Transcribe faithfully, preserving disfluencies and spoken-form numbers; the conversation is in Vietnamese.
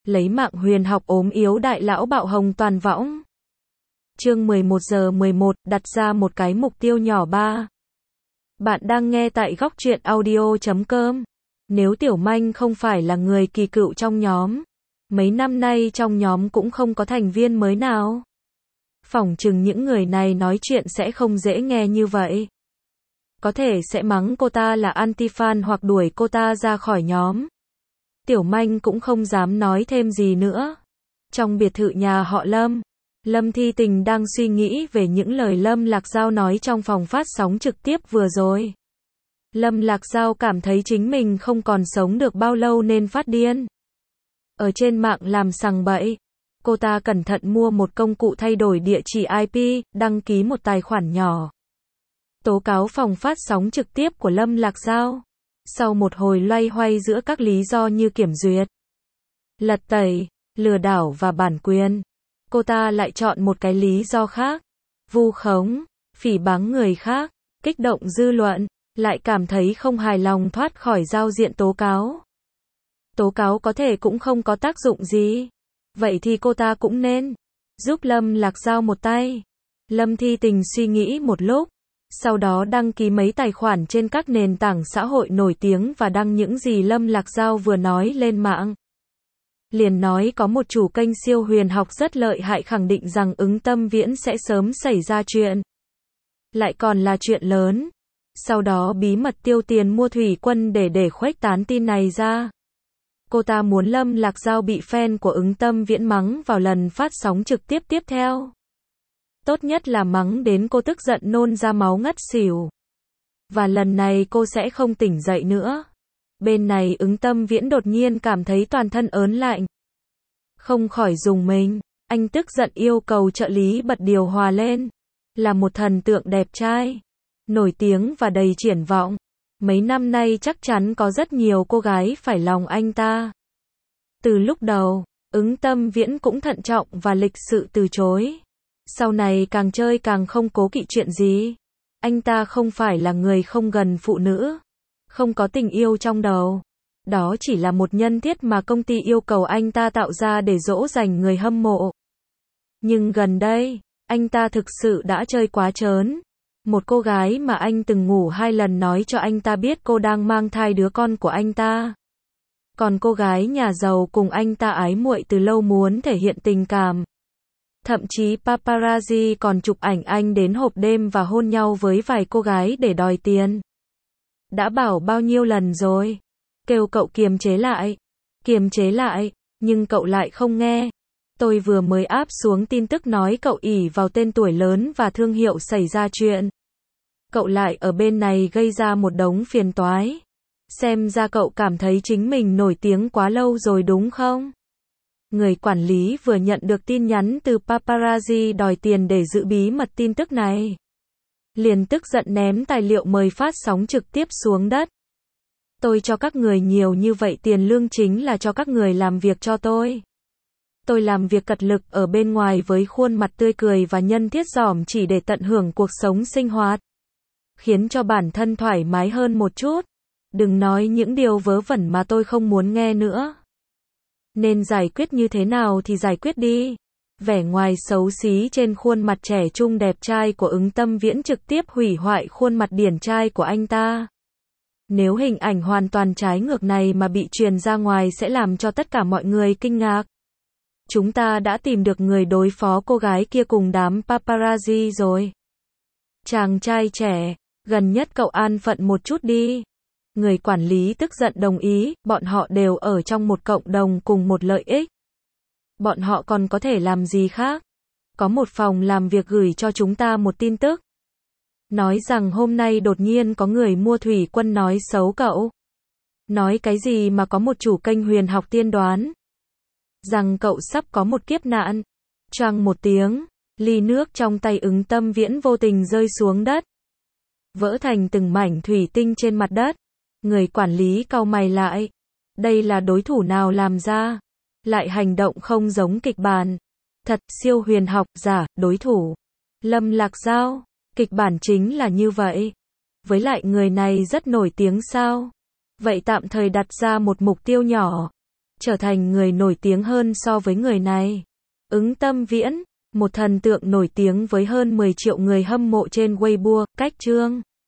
lấy mạng huyền học ốm yếu đại lão bạo hồng toàn võng. Chương mười một giờ mười một, đặt ra một cái mục tiêu nhỏ ba. Bạn đang nghe tại góc truyện audio chấm com. Nếu Tiểu Manh không phải là người kỳ cựu trong nhóm, mấy năm nay trong nhóm cũng không có thành viên mới nào. Phỏng chừng những người này nói chuyện sẽ không dễ nghe như vậy. Có thể sẽ mắng cô ta là anti-fan hoặc đuổi cô ta ra khỏi nhóm. Tiểu Manh cũng không dám nói thêm gì nữa. Trong biệt thự nhà họ Lâm, Lâm Thi Tình đang suy nghĩ về những lời Lâm Lạc Giao nói trong phòng phát sóng trực tiếp vừa rồi. Lâm Lạc Giao cảm thấy chính mình không còn sống được bao lâu nên phát điên. Ở trên mạng làm sằng bậy. Cô ta cẩn thận mua một công cụ thay đổi địa chỉ i pê, đăng ký một tài khoản nhỏ. Tố cáo phòng phát sóng trực tiếp của Lâm Lạc Giao. Sau một hồi loay hoay giữa các lý do như kiểm duyệt, lật tẩy, lừa đảo và bản quyền, cô ta lại chọn một cái lý do khác. Vu khống, phỉ báng người khác, kích động dư luận, lại cảm thấy không hài lòng thoát khỏi giao diện tố cáo. Tố cáo có thể cũng không có tác dụng gì. Vậy thì cô ta cũng nên giúp Lâm Lạc Giao một tay. Lâm Thi Tình suy nghĩ một lúc, sau đó đăng ký mấy tài khoản trên các nền tảng xã hội nổi tiếng và đăng những gì Lâm Lạc Giao vừa nói lên mạng. Liền nói có một chủ kênh siêu huyền học rất lợi hại khẳng định rằng Ứng Tâm Viễn sẽ sớm xảy ra chuyện. Lại còn là chuyện lớn. Sau đó bí mật tiêu tiền mua thủy quân để để khuếch tán tin này ra. Cô ta muốn Lâm Lạc Giao bị fan của Ứng Tâm Viễn mắng vào lần phát sóng trực tiếp tiếp theo. Tốt nhất là mắng đến cô tức giận nôn ra máu ngất xỉu. Và lần này cô sẽ không tỉnh dậy nữa. Bên này Ứng Tâm Viễn đột nhiên cảm thấy toàn thân ớn lạnh. Không khỏi rùng mình. Anh tức giận yêu cầu trợ lý bật điều hòa lên. Là một thần tượng đẹp trai, nổi tiếng và đầy triển vọng. Mấy năm nay chắc chắn có rất nhiều cô gái phải lòng anh ta. Từ lúc đầu, Ứng Tâm Viễn cũng thận trọng và lịch sự từ chối. Sau này càng chơi càng không cố kỵ chuyện gì. Anh ta không phải là người không gần phụ nữ, không có tình yêu trong đầu. Đó chỉ là một nhân thiết mà công ty yêu cầu anh ta tạo ra để dỗ dành người hâm mộ. Nhưng gần đây, anh ta thực sự đã chơi quá trớn. Một cô gái mà anh từng ngủ hai lần nói cho anh ta biết cô đang mang thai đứa con của anh ta. Còn cô gái nhà giàu cùng anh ta ái muội từ lâu muốn thể hiện tình cảm. Thậm chí paparazzi còn chụp ảnh anh đến hộp đêm và hôn nhau với vài cô gái để đòi tiền. Đã bảo bao nhiêu lần rồi, kêu cậu kiềm chế lại, kiềm chế lại, nhưng cậu lại không nghe. Tôi vừa mới áp xuống tin tức nói cậu ỷ vào tên tuổi lớn và thương hiệu xảy ra chuyện. Cậu lại ở bên này gây ra một đống phiền toái. Xem ra cậu cảm thấy chính mình nổi tiếng quá lâu rồi đúng không? Người quản lý vừa nhận được tin nhắn từ paparazzi đòi tiền để giữ bí mật tin tức này. Liền tức giận ném tài liệu mời phát sóng trực tiếp xuống đất. Tôi cho các người nhiều như vậy tiền lương chính là cho các người làm việc cho tôi. Tôi làm việc cật lực ở bên ngoài với khuôn mặt tươi cười và nhân thiết giỏm chỉ để tận hưởng cuộc sống sinh hoạt. Khiến cho bản thân thoải mái hơn một chút. Đừng nói những điều vớ vẩn mà tôi không muốn nghe nữa. Nên giải quyết như thế nào thì giải quyết đi. Vẻ ngoài xấu xí trên khuôn mặt trẻ trung đẹp trai của Ứng Tâm Viễn trực tiếp hủy hoại khuôn mặt điển trai của anh ta. Nếu hình ảnh hoàn toàn trái ngược này mà bị truyền ra ngoài sẽ làm cho tất cả mọi người kinh ngạc. Chúng ta đã tìm được người đối phó cô gái kia cùng đám paparazzi rồi. Chàng trai trẻ, gần nhất cậu an phận một chút đi. Người quản lý tức giận đồng ý, bọn họ đều ở trong một cộng đồng cùng một lợi ích. Bọn họ còn có thể làm gì khác? Có một phòng làm việc gửi cho chúng ta một tin tức. Nói rằng hôm nay đột nhiên có người mua thủy quân nói xấu cậu. Nói cái gì mà có một chủ kênh huyền học tiên đoán rằng cậu sắp có một kiếp nạn. Choang một tiếng, ly nước trong tay Ứng Tâm Viễn vô tình rơi xuống đất. Vỡ thành từng mảnh thủy tinh trên mặt đất. Người quản lý cau mày lại. Đây là đối thủ nào làm ra? Lại hành động không giống kịch bản. Thật siêu huyền học giả, đối thủ. Lâm Lạc Giao. Kịch bản chính là như vậy. Với lại người này rất nổi tiếng sao? Vậy tạm thời đặt ra một mục tiêu nhỏ. trở thành người nổi tiếng hơn so với người này. Ứng Tâm Viễn, một thần tượng nổi tiếng với hơn mười triệu người hâm mộ trên Weibo, cách Trương